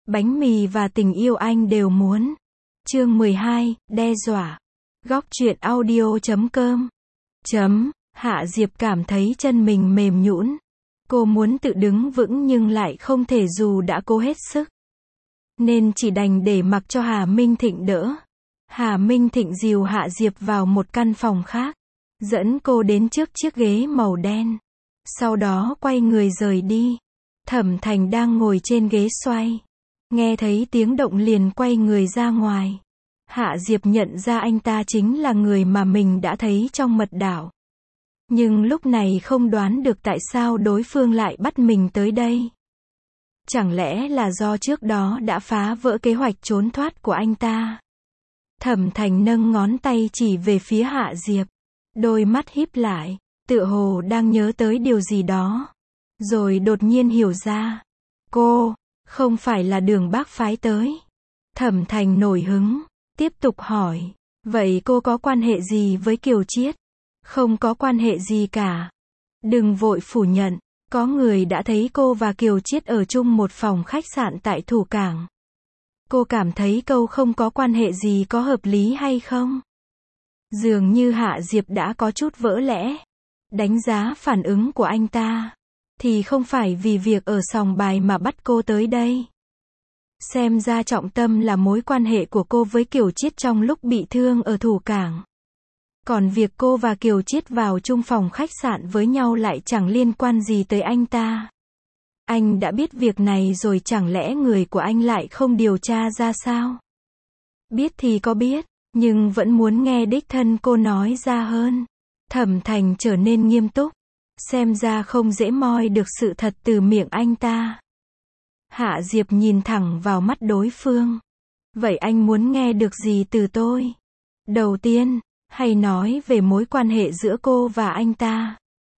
bánh mì và tình yêu anh đều muốn. Chương 12, đe dọa. Góc truyện audio.com. Hạ Diệp cảm thấy chân mình mềm nhũn. Cô muốn tự đứng vững nhưng lại không thể dù đã cố hết sức. Nên chỉ đành để mặc cho Hà Minh Thịnh đỡ. Hà Minh Thịnh dìu Hạ Diệp vào một căn phòng khác. Dẫn cô đến trước chiếc ghế màu đen. Sau đó quay người rời đi. Thẩm Thành đang ngồi trên ghế xoay. Nghe thấy tiếng động liền quay người ra ngoài. Hạ Diệp nhận ra anh ta chính là người mà mình đã thấy trong mật đảo. Nhưng lúc này không đoán được tại sao đối phương lại bắt mình tới đây. Chẳng lẽ là do trước đó đã phá vỡ kế hoạch trốn thoát của anh ta? Thẩm Thành nâng ngón tay chỉ về phía Hạ Diệp. Đôi mắt híp lại, tựa hồ đang nhớ tới điều gì đó. Rồi đột nhiên hiểu ra. Cô, không phải là Đường Bác phái tới. Thẩm Thành nổi hứng, tiếp tục hỏi. Vậy cô có quan hệ gì với Kiều Chiết? Không có quan hệ gì cả. Đừng vội phủ nhận. Có người đã thấy cô và Kiều Chiết ở chung một phòng khách sạn tại Thủ Cảng. Cô cảm thấy câu không có quan hệ gì có hợp lý hay không? Dường như Hạ Diệp đã có chút vỡ lẽ. Đánh giá phản ứng của anh ta. Thì không phải vì việc ở sòng bài mà bắt cô tới đây. Xem ra trọng tâm là mối quan hệ của cô với Kiều Chiết trong lúc bị thương ở Thủ Cảng. Còn việc cô và Kiều Chiết vào chung phòng khách sạn với nhau lại chẳng liên quan gì tới anh ta. Anh đã biết việc này rồi chẳng lẽ người của anh lại không điều tra ra sao? Biết thì có biết, nhưng vẫn muốn nghe đích thân cô nói ra hơn. Thẩm Thành trở nên nghiêm túc. Xem ra không dễ moi được sự thật từ miệng anh ta. Hạ Diệp nhìn thẳng vào mắt đối phương. Vậy anh muốn nghe được gì từ tôi? Đầu tiên, hãy nói về mối quan hệ giữa cô và anh ta.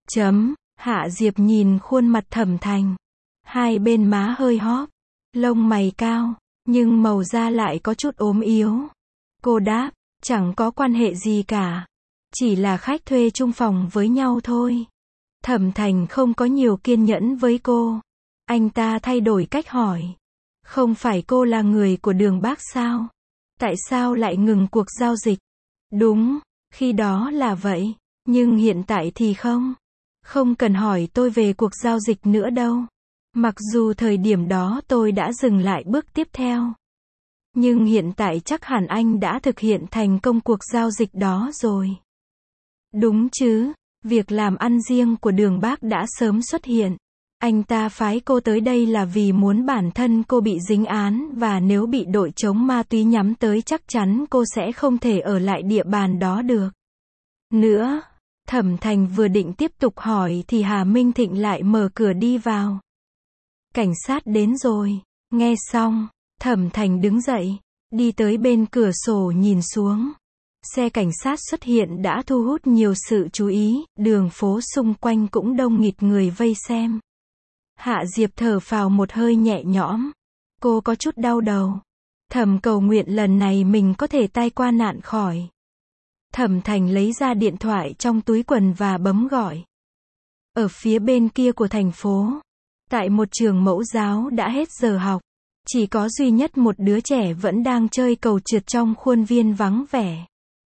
Hạ Diệp nhìn khuôn mặt Thẩm Thành. Hai bên má hơi hóp. Lông mày cao. Nhưng màu da lại có chút ốm yếu. Cô đáp, chẳng có quan hệ gì cả. Chỉ là khách thuê chung phòng với nhau thôi. Thẩm Thành không có nhiều kiên nhẫn với cô. Anh ta thay đổi cách hỏi. Không phải cô là người của Đường Bác sao? Tại sao lại ngừng cuộc giao dịch? Đúng, khi đó là vậy. Nhưng hiện tại thì không. Không cần hỏi tôi về cuộc giao dịch nữa đâu. Mặc dù thời điểm đó tôi đã dừng lại bước tiếp theo. Nhưng hiện tại chắc hẳn anh đã thực hiện thành công cuộc giao dịch đó rồi. Đúng chứ, việc làm ăn riêng của Đường Bác đã sớm xuất hiện. Anh ta phái cô tới đây là vì muốn bản thân cô bị dính án và nếu bị đội chống ma túy nhắm tới chắc chắn cô sẽ không thể ở lại địa bàn đó được. Nữa, Thẩm Thành vừa định tiếp tục hỏi thì Hà Minh Thịnh lại mở cửa đi vào. Cảnh sát đến rồi. Nghe xong, Thẩm Thành đứng dậy, đi tới bên cửa sổ nhìn xuống. Xe cảnh sát xuất hiện đã thu hút nhiều sự chú ý, đường phố xung quanh cũng đông nghịt người vây xem. Hạ Diệp thở phào một hơi nhẹ nhõm. Cô có chút đau đầu. Thầm cầu nguyện lần này mình có thể tai qua nạn khỏi. Thẩm Thành lấy ra điện thoại trong túi quần và bấm gọi. Ở phía bên kia của thành phố, tại một trường mẫu giáo đã hết giờ học, chỉ có duy nhất một đứa trẻ vẫn đang chơi cầu trượt trong khuôn viên vắng vẻ.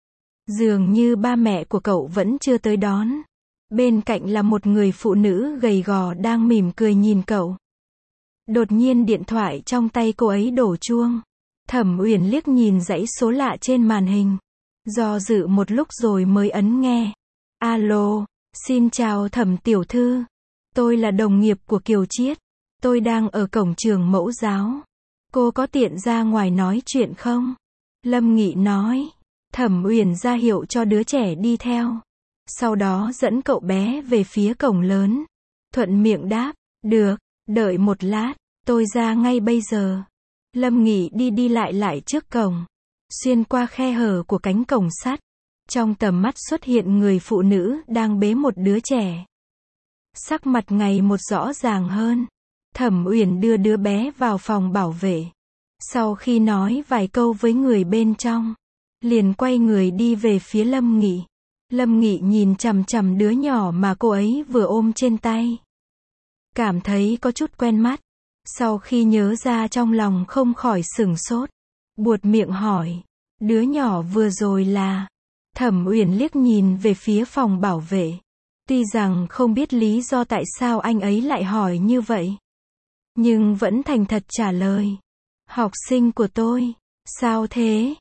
Dường như ba mẹ của cậu vẫn chưa tới đón. Bên cạnh là một người phụ nữ gầy gò đang mỉm cười nhìn cậu. Đột nhiên điện thoại trong tay cô ấy đổ chuông. Thẩm Uyển liếc nhìn dãy số lạ trên màn hình. Do dự một lúc rồi mới ấn nghe. Alo, xin chào Thẩm tiểu thư. Tôi là đồng nghiệp của Kiều Chiết. Tôi đang ở cổng trường mẫu giáo. Cô có tiện ra ngoài nói chuyện không? Lâm Nghị nói. Thẩm Uyển ra hiệu cho đứa trẻ đi theo. Sau đó dẫn cậu bé về phía cổng lớn. Thuận miệng đáp, được, đợi một lát, tôi ra ngay bây giờ. Lâm Nghị đi lại trước cổng. Xuyên qua khe hở của cánh cổng sắt. Trong tầm mắt xuất hiện người phụ nữ đang bế một đứa trẻ. Sắc mặt ngày một rõ ràng hơn. Thẩm Uyển đưa đứa bé vào phòng bảo vệ. Sau khi nói vài câu với người bên trong, liền quay người đi về phía Lâm Nghị. Lâm Nghị nhìn chằm chằm đứa nhỏ mà cô ấy vừa ôm trên tay. Cảm thấy có chút quen mắt. Sau khi nhớ ra trong lòng không khỏi sửng sốt. Buột miệng hỏi. Đứa nhỏ vừa rồi là... Thẩm Uyển liếc nhìn về phía phòng bảo vệ. Tuy rằng không biết lý do tại sao anh ấy lại hỏi như vậy, nhưng vẫn thành thật trả lời. Học sinh của tôi. Sao thế?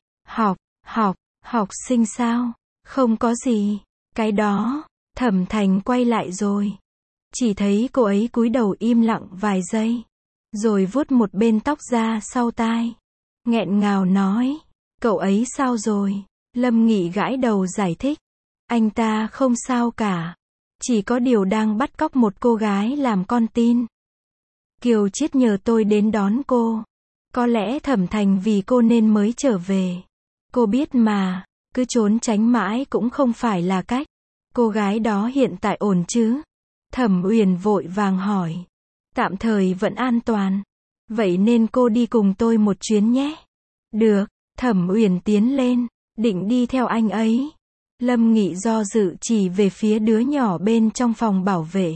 Học sinh sao? Không có gì. Cái đó. Thẩm Thành quay lại rồi. Chỉ thấy cô ấy cúi đầu im lặng vài giây, rồi vuốt một bên tóc ra sau tai. Nghẹn ngào nói. Cậu ấy sao rồi? Lâm Nghị gãi đầu giải thích. Anh ta không sao cả. Chỉ có điều đang bắt cóc một cô gái làm con tin. Kiều Chiết nhờ tôi đến đón cô. Có lẽ Thẩm Thành vì cô nên mới trở về. Cô biết mà, cứ trốn tránh mãi cũng không phải là cách. Cô gái đó hiện tại ổn chứ? Thẩm Uyển vội vàng hỏi. Tạm thời vẫn an toàn. Vậy nên cô đi cùng tôi một chuyến nhé. Được. Thẩm Uyển tiến lên, định đi theo anh ấy. Lâm Nghị do dự chỉ về phía đứa nhỏ bên trong phòng bảo vệ.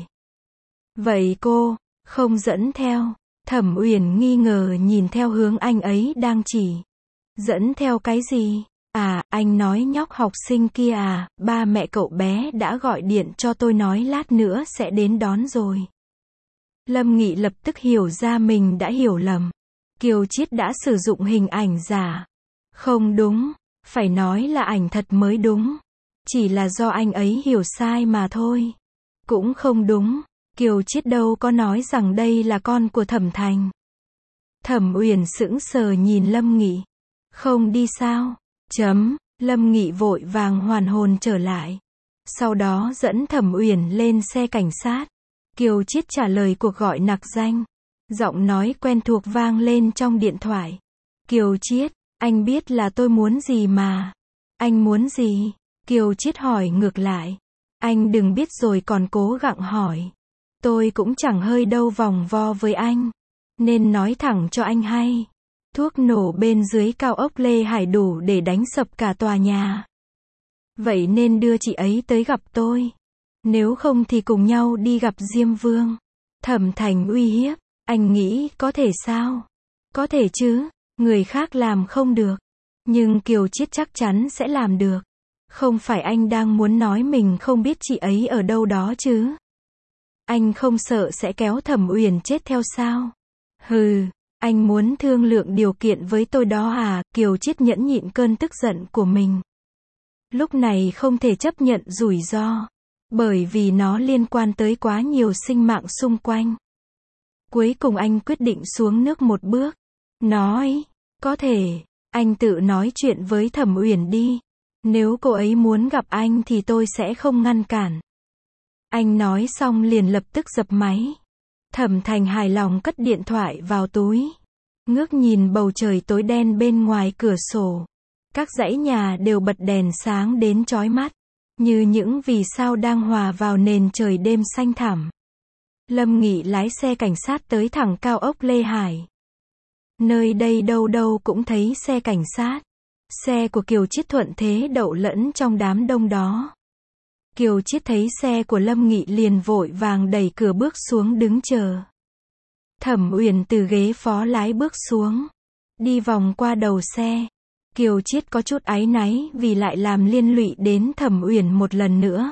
Vậy cô không dẫn theo? Thẩm Uyển nghi ngờ nhìn theo hướng anh ấy đang chỉ. Dẫn theo cái gì? À, anh nói nhóc học sinh kia à, ba mẹ cậu bé đã gọi điện cho tôi nói lát nữa sẽ đến đón rồi. Lâm Nghị lập tức hiểu ra mình đã hiểu lầm. Kiều Chiết đã sử dụng hình ảnh giả. Không đúng, phải nói là ảnh thật mới đúng. Chỉ là do anh ấy hiểu sai mà thôi. Cũng không đúng, Kiều Chiết đâu có nói rằng đây là con của Thẩm Thành. Thẩm Uyển sững sờ nhìn Lâm Nghị. Không đi sao? Lâm Nghị vội vàng hoàn hồn trở lại. Sau đó dẫn Thẩm Uyển lên xe cảnh sát. Kiều Chiết trả lời cuộc gọi nặc danh. Giọng nói quen thuộc vang lên trong điện thoại. Kiều Chiết, anh biết là tôi muốn gì mà. Anh muốn gì? Kiều Chiết hỏi ngược lại. Anh đừng biết rồi còn cố gắng hỏi. Tôi cũng chẳng hơi đâu vòng vo với anh. Nên nói thẳng cho anh hay. Thuốc nổ bên dưới cao ốc Lê Hải đủ để đánh sập cả tòa nhà. Vậy nên đưa chị ấy tới gặp tôi. Nếu không thì cùng nhau đi gặp Diêm Vương. Thẩm Thành uy hiếp. Anh nghĩ có thể sao? Có thể chứ. Người khác làm không được. Nhưng Kiều Chiết chắc chắn sẽ làm được. Không phải anh đang muốn nói mình không biết chị ấy ở đâu đó chứ? Anh không sợ sẽ kéo Thẩm Uyển chết theo sao? Hừ, anh muốn thương lượng điều kiện với tôi đó à? Kiều Chiết nhẫn nhịn cơn tức giận của mình. Lúc này không thể chấp nhận rủi ro. Bởi vì nó liên quan tới quá nhiều sinh mạng xung quanh. Cuối cùng anh quyết định xuống nước một bước. Nói, có thể, anh tự nói chuyện với Thẩm Uyển đi. Nếu cô ấy muốn gặp anh thì tôi sẽ không ngăn cản. Anh nói xong liền lập tức dập máy. Thẩm Thành hài lòng cất điện thoại vào túi. Ngước nhìn bầu trời tối đen bên ngoài cửa sổ. Các dãy nhà đều bật đèn sáng đến chói mắt. Như những vì sao đang hòa vào nền trời đêm xanh thẳm. Lâm Nghị lái xe cảnh sát tới thẳng cao ốc Lê Hải. Nơi đây đâu đâu cũng thấy xe cảnh sát. Xe của Kiều Chiết thuận thế đậu lẫn trong đám đông đó. Kiều Chiết thấy xe của Lâm Nghị liền vội vàng đẩy cửa bước xuống đứng chờ. Thẩm Uyển từ ghế phó lái bước xuống. Đi vòng qua đầu xe. Kiều Chiết có chút áy náy vì lại làm liên lụy đến Thẩm Uyển một lần nữa.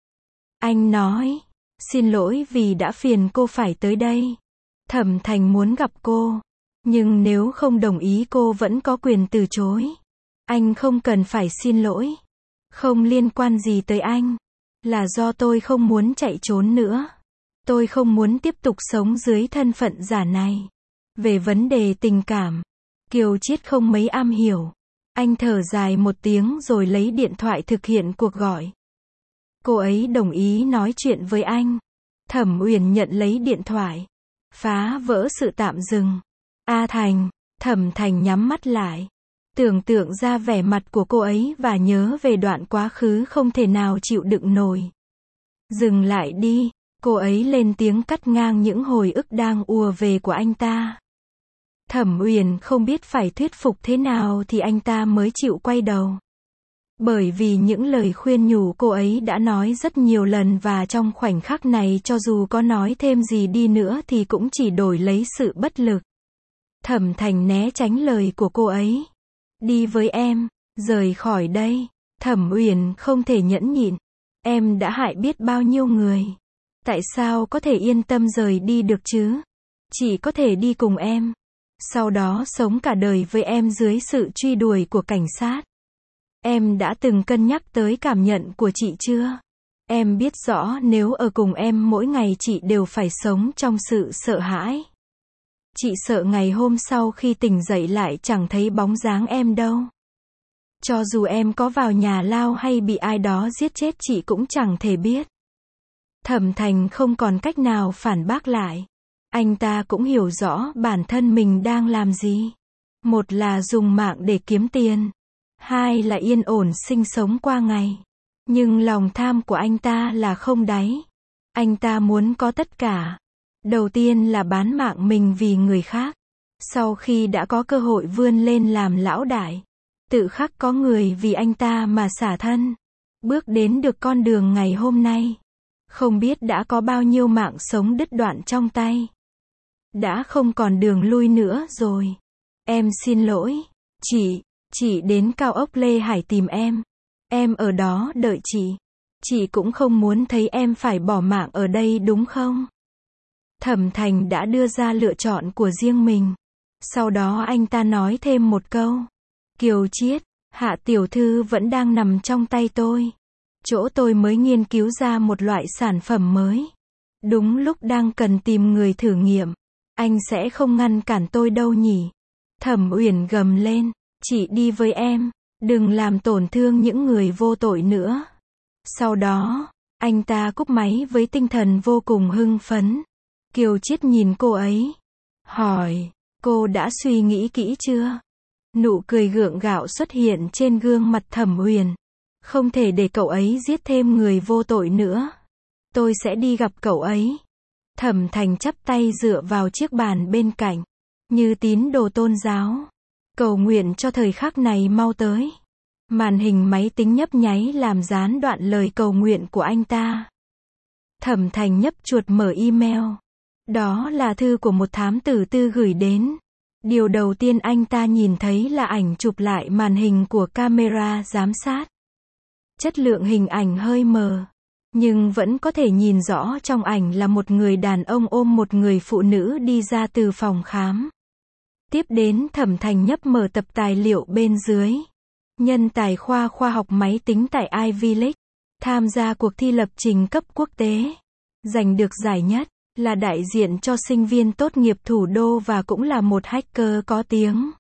Anh nói, xin lỗi vì đã phiền cô phải tới đây. Thẩm Thành muốn gặp cô. Nhưng nếu không đồng ý cô vẫn có quyền từ chối. Anh không cần phải xin lỗi. Không liên quan gì tới anh. Là do tôi không muốn chạy trốn nữa. Tôi không muốn tiếp tục sống dưới thân phận giả này. Về vấn đề tình cảm, Kiều Chiết không mấy am hiểu. Anh thở dài một tiếng rồi lấy điện thoại thực hiện cuộc gọi. Cô ấy đồng ý nói chuyện với anh. Thẩm Uyển nhận lấy điện thoại. Phá vỡ sự tạm dừng. A Thành. Thẩm Thành nhắm mắt lại. Tưởng tượng ra vẻ mặt của cô ấy và nhớ về đoạn quá khứ không thể nào chịu đựng nổi. Dừng lại đi. Cô ấy lên tiếng cắt ngang những hồi ức đang ùa về của anh ta. Thẩm Uyển không biết phải thuyết phục thế nào thì anh ta mới chịu quay đầu. Bởi vì những lời khuyên nhủ cô ấy đã nói rất nhiều lần và trong khoảnh khắc này cho dù có nói thêm gì đi nữa thì cũng chỉ đổi lấy sự bất lực. Thẩm Thành né tránh lời của cô ấy. Đi với em, rời khỏi đây. Thẩm Uyển không thể nhẫn nhịn. Em đã hại biết bao nhiêu người. Tại sao có thể yên tâm rời đi được chứ? Chị có thể đi cùng em. Sau đó sống cả đời với em dưới sự truy đuổi của cảnh sát. Em đã từng cân nhắc tới cảm nhận của chị chưa? Em biết rõ nếu ở cùng em mỗi ngày chị đều phải sống trong sự sợ hãi. Chị sợ ngày hôm sau khi tỉnh dậy lại chẳng thấy bóng dáng em đâu. Cho dù em có vào nhà lao hay bị ai đó giết chết chị cũng chẳng thể biết. Thẩm Thành không còn cách nào phản bác lại. Anh ta cũng hiểu rõ bản thân mình đang làm gì. Một là dùng mạng để kiếm tiền. Hai là yên ổn sinh sống qua ngày. Nhưng lòng tham của anh ta là không đáy. Anh ta muốn có tất cả. Đầu tiên là bán mạng mình vì người khác. Sau khi đã có cơ hội vươn lên làm lão đại, tự khắc có người vì anh ta mà xả thân. Bước đến được con đường ngày hôm nay. Không biết đã có bao nhiêu mạng sống đứt đoạn trong tay. Đã không còn đường lui nữa rồi. Em xin lỗi. Chị đến cao ốc Lê Hải tìm em. Em ở đó đợi chị. Chị cũng không muốn thấy em phải bỏ mạng ở đây đúng không? Thẩm Thành đã đưa ra lựa chọn của riêng mình. Sau đó anh ta nói thêm một câu. Kiều Chiết, Hạ tiểu thư vẫn đang nằm trong tay tôi. Chỗ tôi mới nghiên cứu ra một loại sản phẩm mới. Đúng lúc đang cần tìm người thử nghiệm. Anh sẽ không ngăn cản tôi đâu nhỉ? Thẩm Uyển gầm lên. Chị đi với em. Đừng làm tổn thương những người vô tội nữa. Sau đó, anh ta cúp máy với tinh thần vô cùng hưng phấn. Kiều Chiết nhìn cô ấy. Hỏi, cô đã suy nghĩ kỹ chưa? Nụ cười gượng gạo xuất hiện trên gương mặt Thẩm Uyển. Không thể để cậu ấy giết thêm người vô tội nữa. Tôi sẽ đi gặp cậu ấy. Thẩm Thành chắp tay dựa vào chiếc bàn bên cạnh. Như tín đồ tôn giáo. Cầu nguyện cho thời khắc này mau tới. Màn hình máy tính nhấp nháy làm gián đoạn lời cầu nguyện của anh ta. Thẩm Thành nhấp chuột mở email. Đó là thư của một thám tử tư gửi đến. Điều đầu tiên anh ta nhìn thấy là ảnh chụp lại màn hình của camera giám sát. Chất lượng hình ảnh hơi mờ. Nhưng vẫn có thể nhìn rõ trong ảnh là một người đàn ông ôm một người phụ nữ đi ra từ phòng khám. Tiếp đến Thẩm Thành nhấp mở tập tài liệu bên dưới. Nhân tài khoa học máy tính tại Ivy League. Tham gia cuộc thi lập trình cấp quốc tế. Giành được giải nhất. Là đại diện cho sinh viên tốt nghiệp thủ đô và cũng là một hacker có tiếng.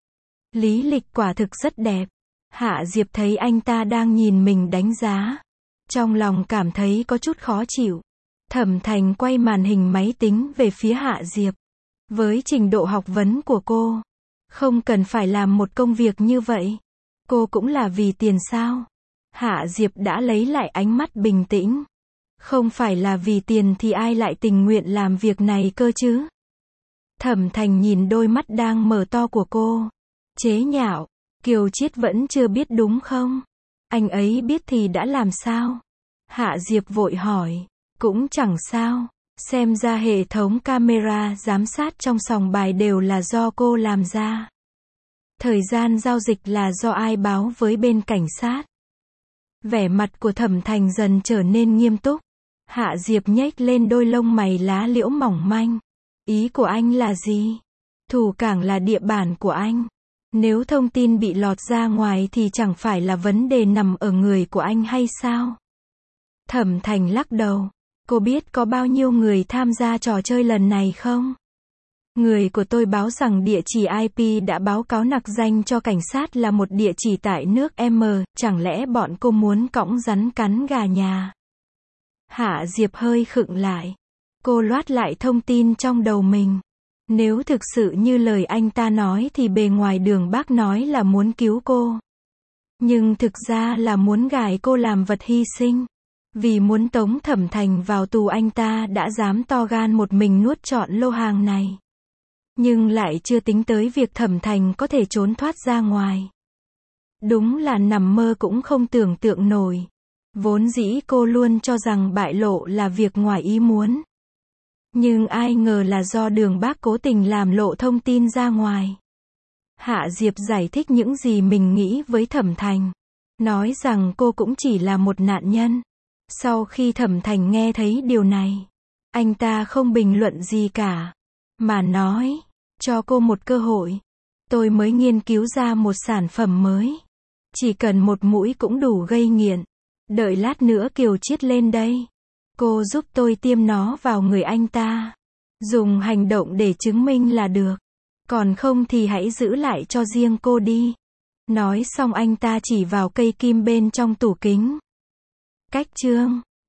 Lý lịch quả thực rất đẹp. Hạ Diệp thấy anh ta đang nhìn mình đánh giá. Trong lòng cảm thấy có chút khó chịu. Thẩm Thành quay màn hình máy tính về phía Hạ Diệp. Với trình độ học vấn của cô, không cần phải làm một công việc như vậy. Cô cũng là vì tiền sao? Hạ Diệp đã lấy lại ánh mắt bình tĩnh. Không phải là vì tiền thì ai lại tình nguyện làm việc này cơ chứ? Thẩm Thành nhìn đôi mắt đang mở to của cô. Chế nhạo, Kiều Chiết vẫn chưa biết đúng không? Anh ấy biết thì đã làm sao? Hạ Diệp vội hỏi. Cũng chẳng sao. Xem ra hệ thống camera giám sát trong sòng bài đều là do cô làm ra. Thời gian giao dịch là do ai báo với bên cảnh sát? Vẻ mặt của Thẩm Thành dần trở nên nghiêm túc. Hạ Diệp nhếch lên đôi lông mày lá liễu mỏng manh. Ý của anh là gì? Thủ cảng là địa bàn của anh. Nếu thông tin bị lọt ra ngoài thì chẳng phải là vấn đề nằm ở người của anh hay sao? Thẩm Thành lắc đầu. Cô biết có bao nhiêu người tham gia trò chơi lần này không? Người của tôi báo rằng địa chỉ IP đã báo cáo nặc danh cho cảnh sát là một địa chỉ tại nước M, chẳng lẽ bọn cô muốn cõng rắn cắn gà nhà? Hạ Diệp hơi khựng lại. Cô loát lại thông tin trong đầu mình. Nếu thực sự như lời anh ta nói thì bề ngoài Đường Bác nói là muốn cứu cô. Nhưng thực ra là muốn gài cô làm vật hy sinh. Vì muốn tống Thẩm Thành vào tù anh ta đã dám to gan một mình nuốt trọn lô hàng này. Nhưng lại chưa tính tới việc Thẩm Thành có thể trốn thoát ra ngoài. Đúng là nằm mơ cũng không tưởng tượng nổi. Vốn dĩ cô luôn cho rằng bại lộ là việc ngoài ý muốn. Nhưng ai ngờ là do Đường Bác cố tình làm lộ thông tin ra ngoài. Hạ Diệp giải thích những gì mình nghĩ với Thẩm Thành. Nói rằng cô cũng chỉ là một nạn nhân. Sau khi Thẩm Thành nghe thấy điều này, anh ta không bình luận gì cả, mà nói, cho cô một cơ hội. Tôi mới nghiên cứu ra một sản phẩm mới. Chỉ cần một mũi cũng đủ gây nghiện. Đợi lát nữa Kiều Chiết lên đây. Cô giúp tôi tiêm nó vào người anh ta. Dùng hành động để chứng minh là được. Còn không thì hãy giữ lại cho riêng cô đi. Nói xong anh ta chỉ vào cây kim bên trong tủ kính. Cách chương